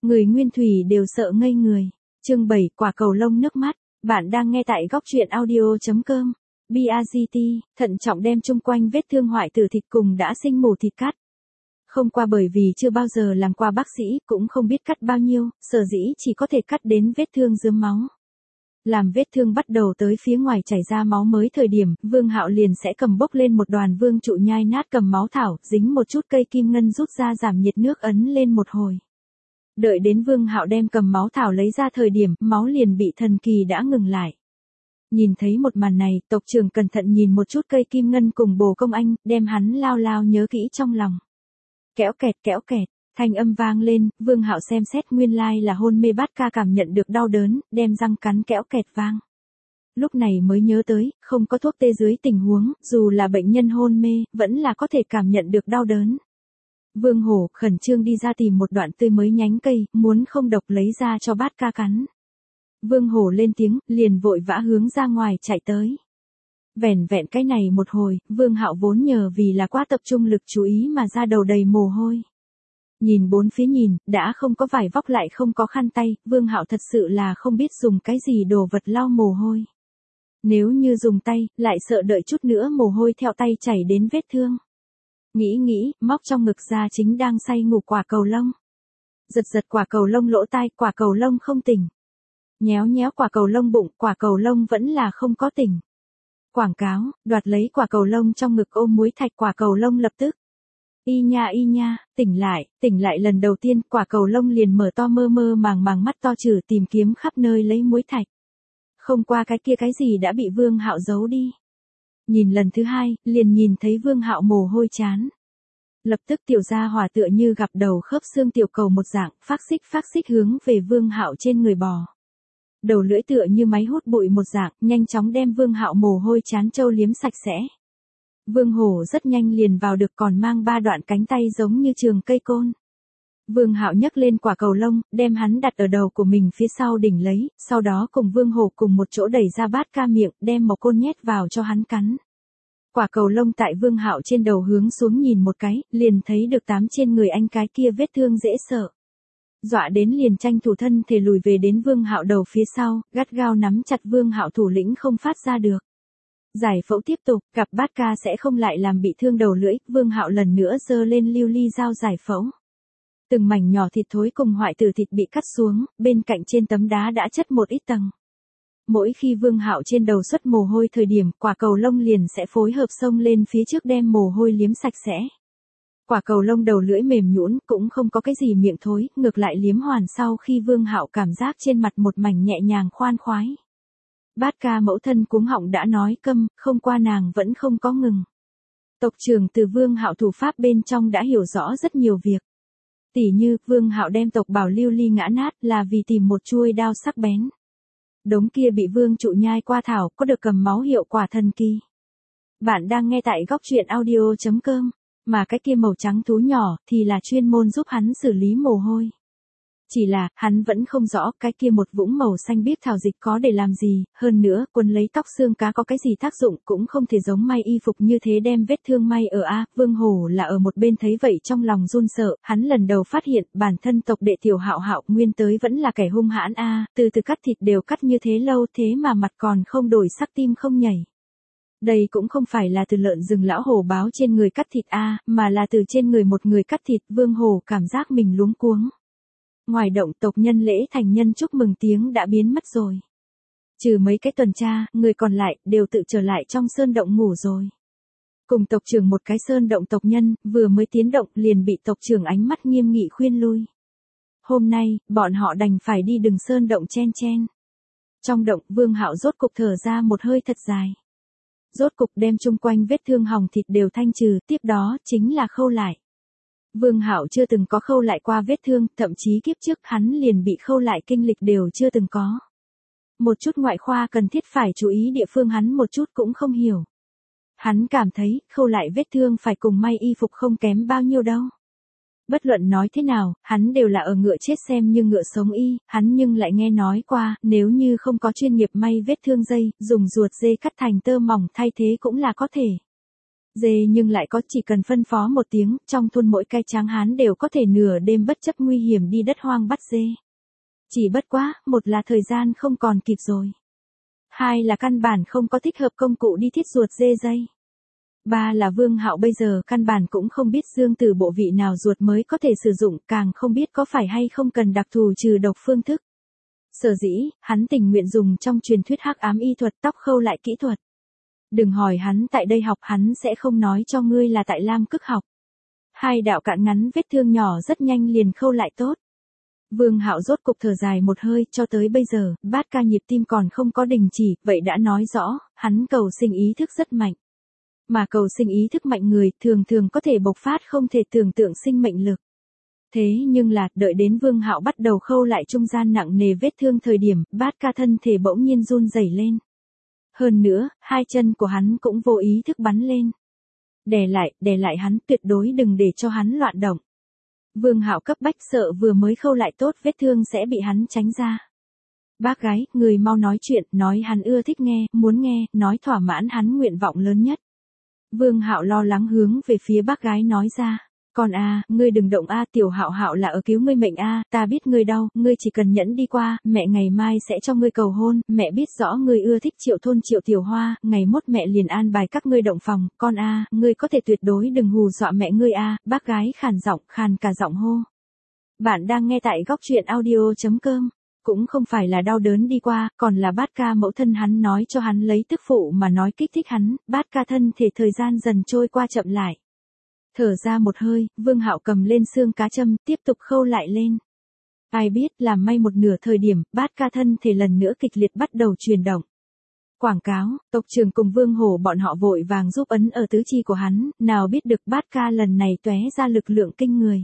Người nguyên thủy đều sợ ngây người. Chương 7, quả cầu lông nước mắt. Bạn đang nghe tại góc truyện audio.com. BAGT, thận trọng đem chung quanh vết thương hoại tử thịt cùng đã sinh mổ thịt cắt. Không qua bởi vì chưa bao giờ làm qua bác sĩ, cũng không biết cắt bao nhiêu, sở dĩ chỉ có thể cắt đến vết thương rớm máu. Làm vết thương bắt đầu tới phía ngoài chảy ra máu mới thời điểm, Vương Hạo liền sẽ cầm bốc lên một đoàn vương trụ nhai nát cầm máu thảo, dính một chút cây kim ngân rút ra giảm nhiệt nước ấn lên một hồi. Đợi đến Vương Hạo đem cầm máu thảo lấy ra thời điểm, máu liền bị thần kỳ đã ngừng lại. Nhìn thấy một màn này, tộc trưởng cẩn thận nhìn một chút cây kim ngân cùng bồ công anh, đem hắn lao lao nhớ kỹ trong lòng. Kéo kẹt, thanh âm vang lên, Vương Hạo xem xét nguyên lai là hôn mê Bát Ca cảm nhận được đau đớn, đem răng cắn kéo kẹt vang. Lúc này mới nhớ tới, không có thuốc tê dưới tình huống, dù là bệnh nhân hôn mê, vẫn là có thể cảm nhận được đau đớn. Vương Hổ khẩn trương đi ra tìm một đoạn tươi mới nhánh cây, muốn không độc lấy ra cho Bát Ca cắn. Vương Hổ lên tiếng, liền vội vã hướng ra ngoài chạy tới. Vẻn vẹn cái này một hồi, Vương Hạo vốn nhờ vì là quá tập trung lực chú ý mà ra đầu đầy mồ hôi. Nhìn bốn phía nhìn, đã không có vải vóc lại không có khăn tay, Vương Hạo thật sự là không biết dùng cái gì đồ vật lau mồ hôi. Nếu như dùng tay, lại sợ đợi chút nữa mồ hôi theo tay chảy đến vết thương. Nghĩ, móc trong ngực ra chính đang say ngủ quả cầu lông. Giật quả cầu lông lỗ tai, quả cầu lông không tỉnh. Nhéo quả cầu lông bụng, quả cầu lông vẫn là không có tỉnh. Quảng cáo, đoạt lấy quả cầu lông trong ngực ôm muối thạch, quả cầu lông lập tức. Y nha, tỉnh lại lần đầu tiên, quả cầu lông liền mở to mơ màng mắt to trừ tìm kiếm khắp nơi lấy muối thạch. Không qua cái kia cái gì đã bị Vương Hạo giấu đi. Nhìn lần thứ hai, liền nhìn thấy Vương Hạo mồ hôi chán. Lập tức tiểu gia hỏa tựa như gặp đầu khớp xương tiểu cầu một dạng, phác xích hướng về Vương Hạo trên người bò. Đầu lưỡi tựa như máy hút bụi một dạng, nhanh chóng đem Vương Hạo mồ hôi chán trâu liếm sạch sẽ. Vương Hổ rất nhanh liền vào được, còn mang 3 đoạn cánh tay giống như trường cây côn. Vương Hạo nhấc lên quả cầu lông, đem hắn đặt ở đầu của mình phía sau đỉnh lấy, sau đó cùng Vương Hổ cùng một chỗ đẩy ra Bát Ca miệng, đem một côn nhét vào cho hắn cắn. Quả cầu lông tại Vương Hạo trên đầu hướng xuống nhìn một cái, liền thấy được 8 trên người anh cái kia vết thương dễ sợ. Dọa đến liền tranh thủ thân thể lùi về đến Vương Hạo đầu phía sau, gắt gao nắm chặt Vương Hạo thủ lĩnh không phát ra được. Giải phẫu tiếp tục, gặp Bát Ca sẽ không lại làm bị thương đầu lưỡi, Vương Hạo lần nữa giơ lên lưu ly dao giải phẫu. Từng mảnh nhỏ thịt thối cùng hoại tử thịt bị cắt xuống, bên cạnh trên tấm đá đã chất một ít tầng. Mỗi khi Vương Hạo trên đầu xuất mồ hôi thời điểm, quả cầu lông liền sẽ phối hợp xông lên phía trước đem mồ hôi liếm sạch sẽ. Quả cầu lông đầu lưỡi mềm nhũn, cũng không có cái gì miệng thối, ngược lại liếm hoàn sau khi Vương Hạo cảm giác trên mặt một mảnh nhẹ nhàng khoan khoái. Bát Ca mẫu thân cuống họng đã nói câm, không qua nàng vẫn không có ngừng. Tộc trưởng từ Vương Hạo thủ pháp bên trong đã hiểu rõ rất nhiều việc. Tỉ như, Vương Hạo đem tộc bảo lưu ly ngã nát là vì tìm một chuôi đao sắc bén. Đống kia bị vương trụ nhai qua thảo, có được cầm máu hiệu quả thần kỳ. Bạn đang nghe tại góc truyện audio.com, mà cái kia màu trắng thú nhỏ thì là chuyên môn giúp hắn xử lý mồ hôi. Chỉ là, hắn vẫn không rõ cái kia một vũng màu xanh biếc thảo dịch có để làm gì, hơn nữa, quấn lấy tóc xương cá có cái gì tác dụng cũng không thể giống may y phục như thế đem vết thương may ở A. Vương Hổ là ở một bên thấy vậy trong lòng run sợ, hắn lần đầu phát hiện bản thân tộc đệ tiểu Hạo nguyên tới vẫn là kẻ hung hãn A, từ cắt thịt đều cắt như thế lâu thế mà mặt còn không đổi sắc, tim không nhảy. Đây cũng không phải là từ lợn rừng lão hổ báo trên người cắt thịt A, mà là từ trên người một người cắt thịt. Vương Hổ cảm giác mình luống cuống. Ngoài động tộc nhân lễ thành nhân chúc mừng tiếng đã biến mất rồi. Trừ mấy cái tuần tra, người còn lại đều tự trở lại trong sơn động ngủ rồi. Cùng tộc trưởng một cái sơn động tộc nhân, vừa mới tiến động liền bị tộc trưởng ánh mắt nghiêm nghị khuyên lui. Hôm nay, bọn họ đành phải đi đường sơn động chen. Trong động, Vương Hạo rốt cục thở ra một hơi thật dài. Rốt cục đem chung quanh vết thương hòng thịt đều thanh trừ, tiếp đó chính là khâu lại. Vương Hạo chưa từng có khâu lại qua vết thương, thậm chí kiếp trước hắn liền bị khâu lại kinh lịch đều chưa từng có. Một chút ngoại khoa cần thiết phải chú ý địa phương hắn một chút cũng không hiểu. Hắn cảm thấy, khâu lại vết thương phải cùng may y phục không kém bao nhiêu đâu. Bất luận nói thế nào, hắn đều là ở ngựa chết xem như ngựa sống y, hắn nhưng lại nghe nói qua, nếu như không có chuyên nghiệp may vết thương dây, dùng ruột dê cắt thành tơ mỏng thay thế cũng là có thể. Dê nhưng lại có chỉ cần phân phó một tiếng, trong thôn mỗi cái tráng hán đều có thể nửa đêm bất chấp nguy hiểm đi đất hoang bắt dê. Chỉ bất quá, một là thời gian không còn kịp rồi. Hai là căn bản không có thích hợp công cụ đi thiết ruột dê dây. Ba là Vương Hạo bây giờ căn bản cũng không biết dương từ bộ vị nào ruột mới có thể sử dụng, càng không biết có phải hay không cần đặc thù trừ độc phương thức. Sở dĩ, hắn tình nguyện dùng trong truyền thuyết hắc ám y thuật tóc khâu lại kỹ thuật. Đừng hỏi hắn tại đây học, hắn sẽ không nói cho ngươi là tại Lam Cức học. Hai đạo cạn ngắn vết thương nhỏ rất nhanh liền khâu lại tốt. Vương Hạo rốt cục thở dài một hơi, cho tới bây giờ, bát ca nhịp tim còn không có đình chỉ, vậy đã nói rõ, hắn cầu sinh ý thức rất mạnh. Mà cầu sinh ý thức mạnh người, thường thường có thể bộc phát không thể tưởng tượng sinh mệnh lực. Thế nhưng là, đợi đến Vương Hạo bắt đầu khâu lại trung gian nặng nề vết thương thời điểm, bát ca thân thể bỗng nhiên run rẩy lên. Hơn nữa, hai chân của hắn cũng vô ý thức bắn lên. Đè lại hắn, tuyệt đối đừng để cho hắn loạn động. Vương Hạo cấp bách sợ vừa mới khâu lại tốt vết thương sẽ bị hắn tránh ra. Bác gái, người mau nói chuyện, nói hắn ưa thích nghe, muốn nghe, nói thỏa mãn hắn nguyện vọng lớn nhất. Vương Hạo lo lắng hướng về phía bác gái nói ra. Con a, ngươi đừng động a, tiểu Hạo Hạo là ở cứu ngươi mệnh a, ta biết ngươi đau, ngươi chỉ cần nhẫn đi qua, mẹ ngày mai sẽ cho ngươi cầu hôn, mẹ biết rõ ngươi ưa thích Triệu Thôn Triệu Tiểu Hoa, ngày mốt mẹ liền an bài các ngươi động phòng, con a, ngươi có thể tuyệt đối đừng hù dọa mẹ ngươi a, bác gái khàn cả giọng hô. Bạn đang nghe tại góc truyện audio.com. Cũng không phải là đau đớn đi qua, còn là bát ca mẫu thân hắn nói cho hắn lấy tức phụ mà nói kích thích hắn, bát ca thân thể thời gian dần trôi qua chậm lại. Thở ra một hơi, Vương Hạo cầm lên xương cá châm, tiếp tục khâu lại lên. Ai biết làm may một nửa thời điểm, bát ca thân thể lần nữa kịch liệt bắt đầu chuyển động. Quảng cáo, tộc trưởng cùng Vương Hổ bọn họ vội vàng giúp ấn ở tứ chi của hắn, nào biết được bát ca lần này tóe ra lực lượng kinh người.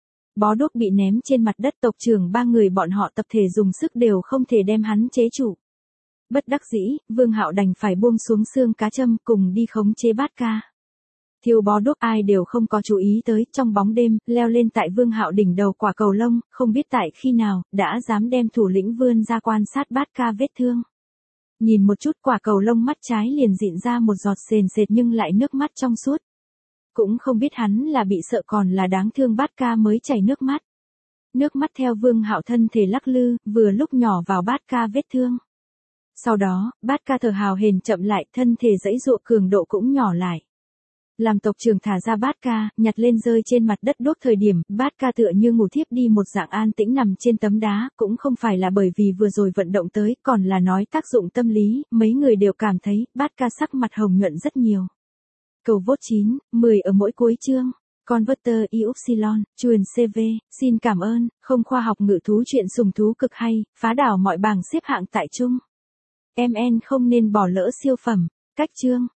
Bó đuốc bị ném trên mặt đất, tộc trưởng ba người bọn họ tập thể dùng sức đều không thể đem hắn chế trụ. Bất đắc dĩ, Vương Hạo đành phải buông xuống xương cá châm cùng đi khống chế bát ca. Thiêu bó đuốc ai đều không có chú ý tới, trong bóng đêm, leo lên tại Vương Hạo đỉnh đầu quả cầu lông, không biết tại khi nào, đã dám đem thủ lĩnh vươn ra quan sát bát ca vết thương. Nhìn một chút quả cầu lông mắt trái liền dịn ra một giọt sền sệt nhưng lại nước mắt trong suốt. Cũng không biết hắn là bị sợ còn là đáng thương bát ca mới chảy nước mắt. Nước mắt theo Vương Hạo thân thể lắc lư, vừa lúc nhỏ vào bát ca vết thương. Sau đó, bát ca thở hào hển chậm lại, thân thể giãy giụa cường độ cũng nhỏ lại. Làm tộc trưởng thả ra bát ca, nhặt lên rơi trên mặt đất đốt thời điểm, bát ca tựa như ngủ thiếp đi một dạng an tĩnh nằm trên tấm đá, cũng không phải là bởi vì vừa rồi vận động tới, còn là nói tác dụng tâm lý, mấy người đều cảm thấy, bát ca sắc mặt hồng nhuận rất nhiều. Cầu vote 9, 10 ở mỗi cuối chương. Converter Ypsilon, truyền CV, xin cảm ơn, không khoa học ngự thú chuyện sùng thú cực hay, phá đảo mọi bảng xếp hạng tại chung. MN không nên bỏ lỡ siêu phẩm, cách chương.